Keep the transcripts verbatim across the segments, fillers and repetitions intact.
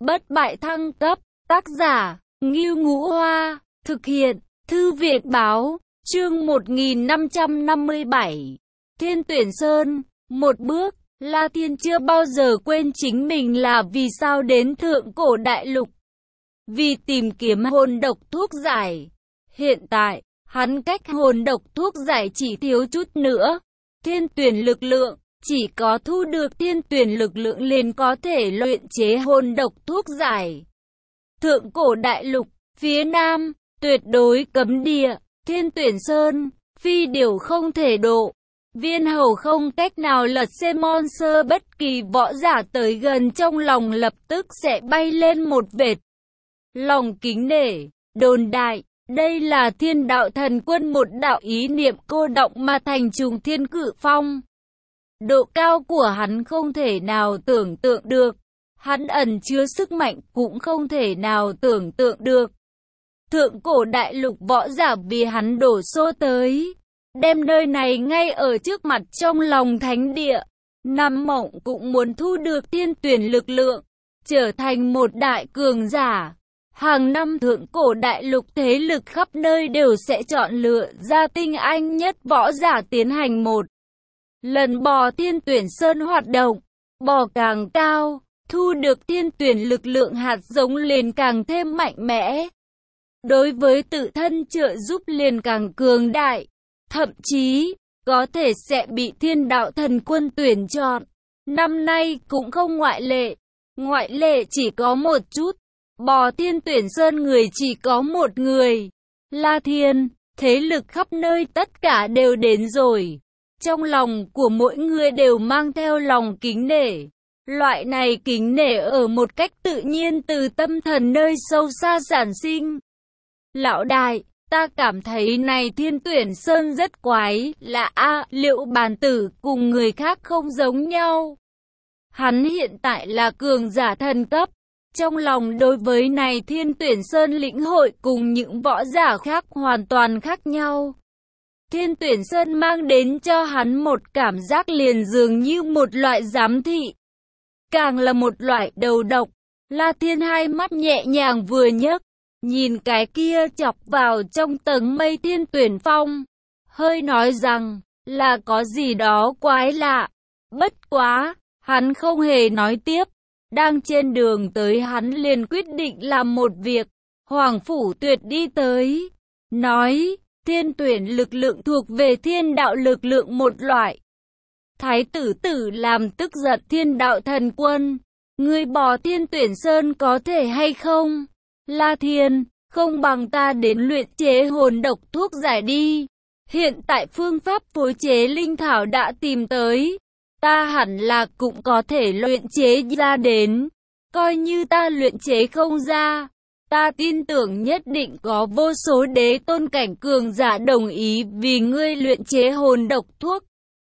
Bất bại thăng cấp, tác giả, Ngưu Ngũ Hoa, thực hiện, Thư viện báo, chương một nghìn năm trăm năm mươi bảy. Thiên Tuyển Sơn, một bước, La Thiên chưa bao giờ quên chính mình là vì sao đến thượng cổ đại lục. Vì tìm kiếm hồn độc thuốc giải. Hiện tại, hắn cách hồn độc thuốc giải chỉ thiếu chút nữa. Thiên tuyển lực lượng, chỉ có thu được thiên tuyển lực lượng liền có thể luyện chế hồn độc thuốc giải. Thượng cổ đại lục, phía nam, tuyệt đối cấm địa, Thiên Tuyển Sơn, phi điều không thể độ. Viên hầu không cách nào lật xem monster, bất kỳ võ giả tới gần trong lòng lập tức sẽ bay lên một vệt lòng kính nể. Đồn đại, đây là Thiên Đạo Thần Quân, một đạo ý niệm cô động mà thành trùng thiên cự phong. Độ cao của hắn không thể nào tưởng tượng được, hắn ẩn chứa sức mạnh cũng không thể nào tưởng tượng được. Thượng cổ đại lục võ giả vì hắn đổ xô tới, đem nơi này ngay ở trước mặt trong lòng thánh địa. Nam Mộng cũng muốn thu được thiên tuyển lực lượng, trở thành một đại cường giả. Hàng năm thượng cổ đại lục thế lực khắp nơi đều sẽ chọn lựa ra tinh anh nhất võ giả tiến hành một lần bò Thiên Tuyển Sơn hoạt động. Bò càng cao, thu được thiên tuyển lực lượng hạt giống liền càng thêm mạnh mẽ. Đối với tự thân trợ giúp liền càng cường đại. Thậm chí, có thể sẽ bị Thiên Đạo Thần Quân tuyển chọn. Năm nay cũng không ngoại lệ. Ngoại lệ chỉ có một chút. Bò Thiên Tuyển Sơn người chỉ có một người. La Thiên, thế lực khắp nơi tất cả đều đến rồi. Trong lòng của mỗi người đều mang theo lòng kính nể. Loại này kính nể ở một cách tự nhiên từ tâm thần nơi sâu xa sản sinh. Lão đại, ta cảm thấy này Thiên Tuyển Sơn rất quái, là a liệu bàn tử cùng người khác không giống nhau. Hắn hiện tại là cường giả thần cấp. Trong lòng đối với này Thiên Tuyển Sơn lĩnh hội cùng những võ giả khác hoàn toàn khác nhau. Thiên Tuyển Sơn mang đến cho hắn một cảm giác liền dường như một loại giám thị. Càng là một loại đầu độc. La Thiên hai mắt nhẹ nhàng vừa nhấc, nhìn cái kia chọc vào trong tầng mây Thiên Tuyển Phong. Hơi nói rằng, là có gì đó quái lạ. Bất quá, hắn không hề nói tiếp. Đang trên đường tới hắn liền quyết định làm một việc. Hoàng Phủ Tuyệt đi tới, nói, thiên tuyển lực lượng thuộc về thiên đạo lực lượng một loại. Thái tử tử làm tức giận Thiên Đạo Thần Quân. Ngươi bỏ Thiên Tuyển Sơn có thể hay không? La Thiên, không bằng ta đến luyện chế hồn độc thuốc giải đi. Hiện tại phương pháp phối chế linh thảo đã tìm tới. Ta hẳn là cũng có thể luyện chế ra đến. Coi như ta luyện chế không ra, ta tin tưởng nhất định có vô số đế tôn cảnh cường giả đồng ý vì ngươi luyện chế hồn độc thuốc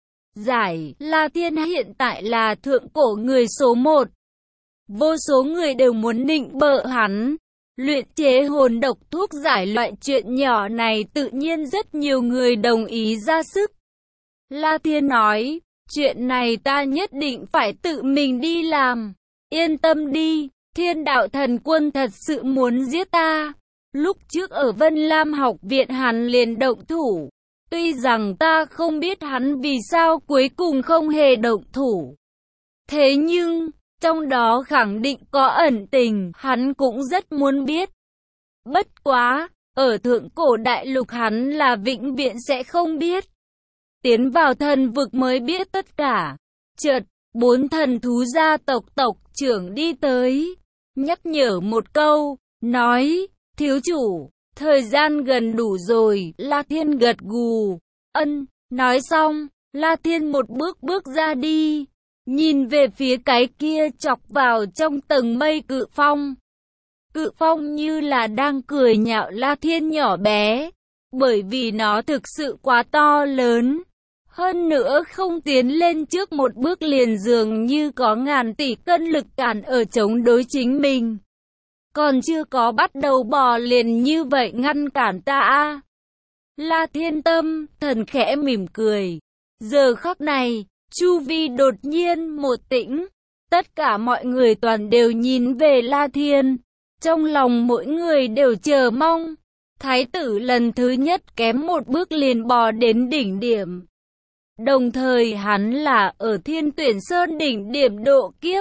giải. La Thiên hiện tại là thượng cổ người số một. Vô số người đều muốn nịnh bợ hắn. Luyện chế hồn độc thuốc giải loại chuyện nhỏ này tự nhiên rất nhiều người đồng ý ra sức. La Thiên nói, chuyện này ta nhất định phải tự mình đi làm. Yên tâm đi, Thiên Đạo Thần Quân thật sự muốn giết ta. Lúc trước ở Vân Lam học viện hắn liền động thủ. Tuy rằng ta không biết hắn vì sao cuối cùng không hề động thủ. Thế nhưng, trong đó khẳng định có ẩn tình, hắn cũng rất muốn biết. Bất quá, ở thượng cổ đại lục hắn là vĩnh viễn sẽ không biết. Tiến vào thần vực mới biết tất cả. Chợt, bốn thần thú gia tộc tộc trưởng đi tới, nhắc nhở một câu, nói, thiếu chủ, thời gian gần đủ rồi. La Thiên gật gù, ân, nói xong, La Thiên một bước bước ra đi, nhìn về phía cái kia chọc vào trong tầng mây cự phong. Cự phong như là đang cười nhạo La Thiên nhỏ bé, bởi vì nó thực sự quá to lớn. Hơn nữa không tiến lên trước một bước liền dường như có ngàn tỷ cân lực cản ở chống đối chính mình. Còn chưa có bắt đầu bò liền như vậy ngăn cản ta a. La Thiên tâm, thần khẽ mỉm cười. Giờ khắc này, chu vi đột nhiên một tĩnh. Tất cả mọi người toàn đều nhìn về La Thiên. Trong lòng mỗi người đều chờ mong. Thái tử lần thứ nhất kém một bước liền bò đến đỉnh điểm. Đồng thời hắn là ở Thiên Tuyển Sơn đỉnh điểm độ kiếp.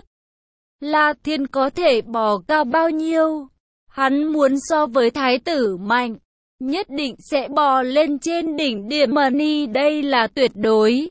La Thiên có thể bò cao bao nhiêu? Hắn muốn so với thái tử mạnh, nhất định sẽ bò lên trên đỉnh điểm Mani, đây là tuyệt đối.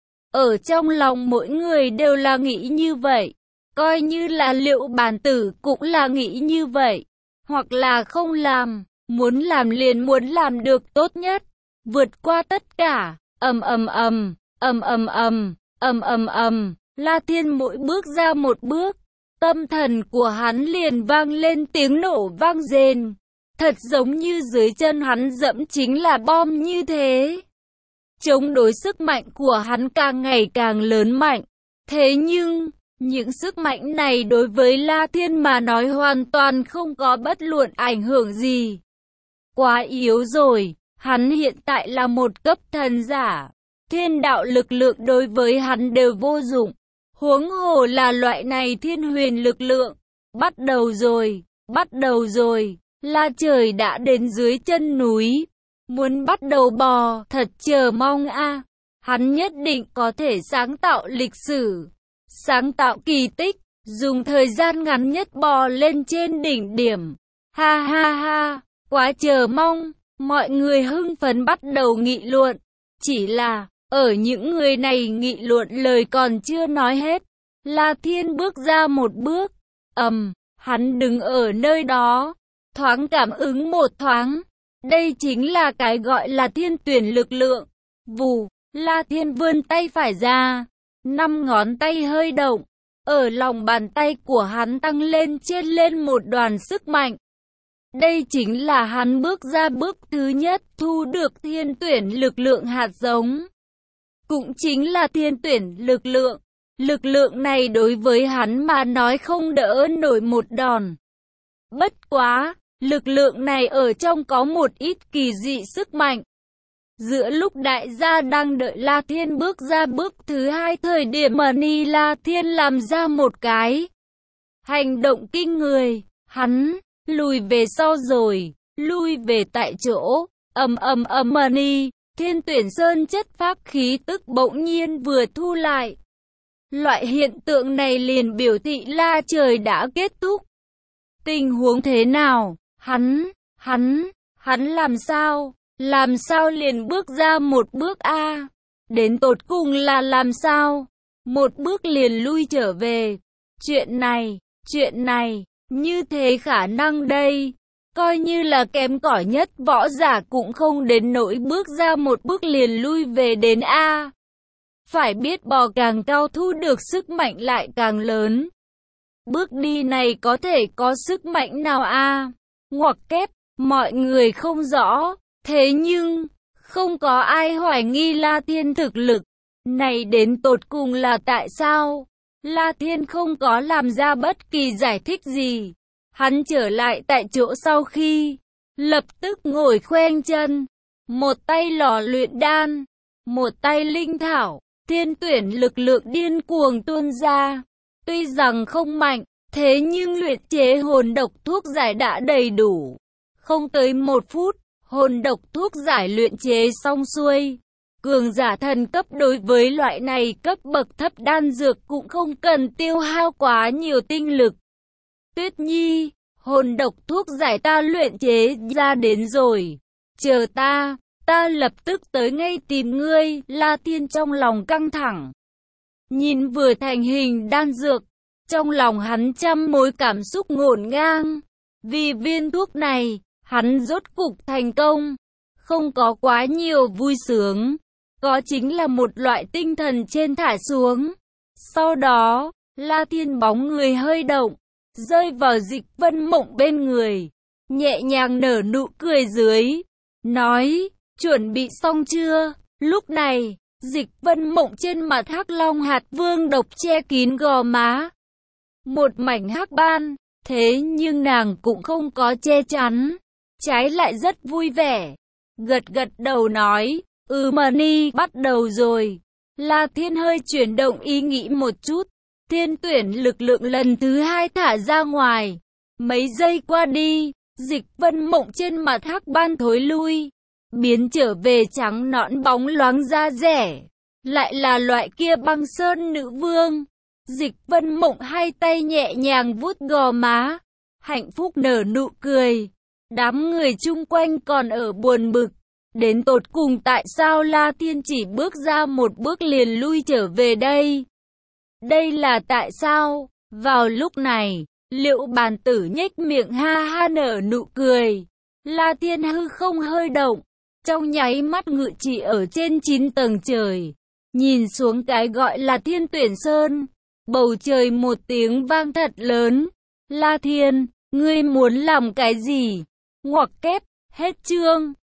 Ở trong lòng mỗi người đều là nghĩ như vậy, coi như là Liệu Bàn Tử cũng là nghĩ như vậy, hoặc là không làm, muốn làm liền muốn làm được tốt nhất, vượt qua tất cả. Ầm ầm ầm, ầm ầm ầm, ầm ầm ầm, La Thiên mỗi bước ra một bước, tâm thần của hắn liền vang lên tiếng nổ vang rền, thật giống như dưới chân hắn dẫm chính là bom như thế. Chống đối sức mạnh của hắn càng ngày càng lớn mạnh. Thế nhưng, những sức mạnh này đối với La Thiên mà nói hoàn toàn không có bất luận ảnh hưởng gì. Quá yếu rồi, hắn hiện tại là một cấp thần giả. Thiên đạo lực lượng đối với hắn đều vô dụng. Huống hồ là loại này thiên huyền lực lượng. Bắt đầu rồi, bắt đầu rồi, La Trời đã đến dưới chân núi. Muốn bắt đầu bò, thật chờ mong a. À. Hắn nhất định có thể sáng tạo lịch sử, sáng tạo kỳ tích, dùng thời gian ngắn nhất bò lên trên đỉnh điểm. Ha ha ha, quá chờ mong, mọi người hưng phấn bắt đầu nghị luận. Chỉ là, ở những người này nghị luận lời còn chưa nói hết, La Thiên bước ra một bước, ầm, um, hắn đứng ở nơi đó, thoáng cảm ứng một thoáng. Đây chính là cái gọi là thiên tuyển lực lượng. Vù, La Thiên vươn tay phải ra, năm ngón tay hơi động, ở lòng bàn tay của hắn tăng lên trên lên một đoàn sức mạnh. Đây chính là hắn bước ra bước thứ nhất thu được thiên tuyển lực lượng hạt giống. Cũng chính là thiên tuyển lực lượng. Lực lượng này đối với hắn mà nói không đỡ nổi một đòn. Bất quá, lực lượng này ở trong có một ít kỳ dị sức mạnh. Giữa lúc đại gia đang đợi La Thiên bước ra bước thứ hai thời điểm Mani La Thiên làm ra một cái hành động kinh người, hắn lùi về sau rồi, lui về tại chỗ, ầm ầm ầm Mani, Thiên Tuyển Sơn chất pháp khí tức bỗng nhiên vừa thu lại. Loại hiện tượng này liền biểu thị La Trời đã kết thúc. Tình huống thế nào? Hắn, hắn, hắn làm sao? Làm sao liền bước ra một bước a? À? Đến tột cùng là làm sao? Một bước liền lui trở về. Chuyện này, chuyện này, như thế khả năng đây. Coi như là kém cỏi nhất võ giả cũng không đến nỗi bước ra một bước liền lui về đến a. À? Phải biết bò càng cao thu được sức mạnh lại càng lớn. Bước đi này có thể có sức mạnh nào a? À? Ngoặc kép, mọi người không rõ. Thế nhưng, không có ai hoài nghi La Thiên thực lực. Này đến tột cùng là tại sao? La Thiên không có làm ra bất kỳ giải thích gì. Hắn trở lại tại chỗ sau khi, lập tức ngồi khoanh chân. Một tay lò luyện đan, một tay linh thảo, thiên tuyển lực lượng điên cuồng tuôn ra. Tuy rằng không mạnh, thế nhưng luyện chế hồn độc thuốc giải đã đầy đủ. Không tới một phút, hồn độc thuốc giải luyện chế xong xuôi. Cường giả thần cấp đối với loại này cấp bậc thấp đan dược cũng không cần tiêu hao quá nhiều tinh lực. Tuyết Nhi, hồn độc thuốc giải ta luyện chế ra đến rồi. Chờ ta, ta lập tức tới ngay tìm ngươi. La Thiên trong lòng căng thẳng. Nhìn vừa thành hình đan dược, trong lòng hắn trăm mối cảm xúc ngổn ngang. Vì viên thuốc này, hắn rốt cục thành công. Không có quá nhiều vui sướng, có chính là một loại tinh thần trên thả xuống. Sau đó, La Thiên bóng người hơi động, rơi vào Dịch Vân Mộng bên người, nhẹ nhàng nở nụ cười dưới, nói, chuẩn bị xong chưa? Lúc này, Dịch Vân Mộng trên mặt hắc long hạt vương độc che kín gò má. Một mảnh hắc ban, thế nhưng nàng cũng không có che chắn, trái lại rất vui vẻ. Gật gật đầu nói, ừ Mani, bắt đầu rồi. La Thiên hơi chuyển động ý nghĩ một chút, Thiên tuyển lực lượng lần thứ hai thả ra ngoài. Mấy giây qua đi, Dịch Vân Mộng trên mặt hắc ban thối lui, biến trở về trắng nõn bóng loáng da rẻ. Lại là loại kia băng sơn nữ vương. Dịch Vân Mộng hai tay nhẹ nhàng vuốt gò má, hạnh phúc nở nụ cười. Đám người chung quanh còn ở buồn bực. Đến tột cùng tại sao La Thiên chỉ bước ra một bước liền lui trở về đây? Đây là tại sao? Vào lúc này, Liệu Bàn Tử nhếch miệng ha ha nở nụ cười. La Thiên hư không hơi động, trong nháy mắt ngự trị ở trên chín tầng trời, nhìn xuống cái gọi là Thiên Tuyển Sơn. Bầu trời một tiếng vang thật lớn. La Thiên, ngươi muốn làm cái gì? Ngoặc kép, hết chương.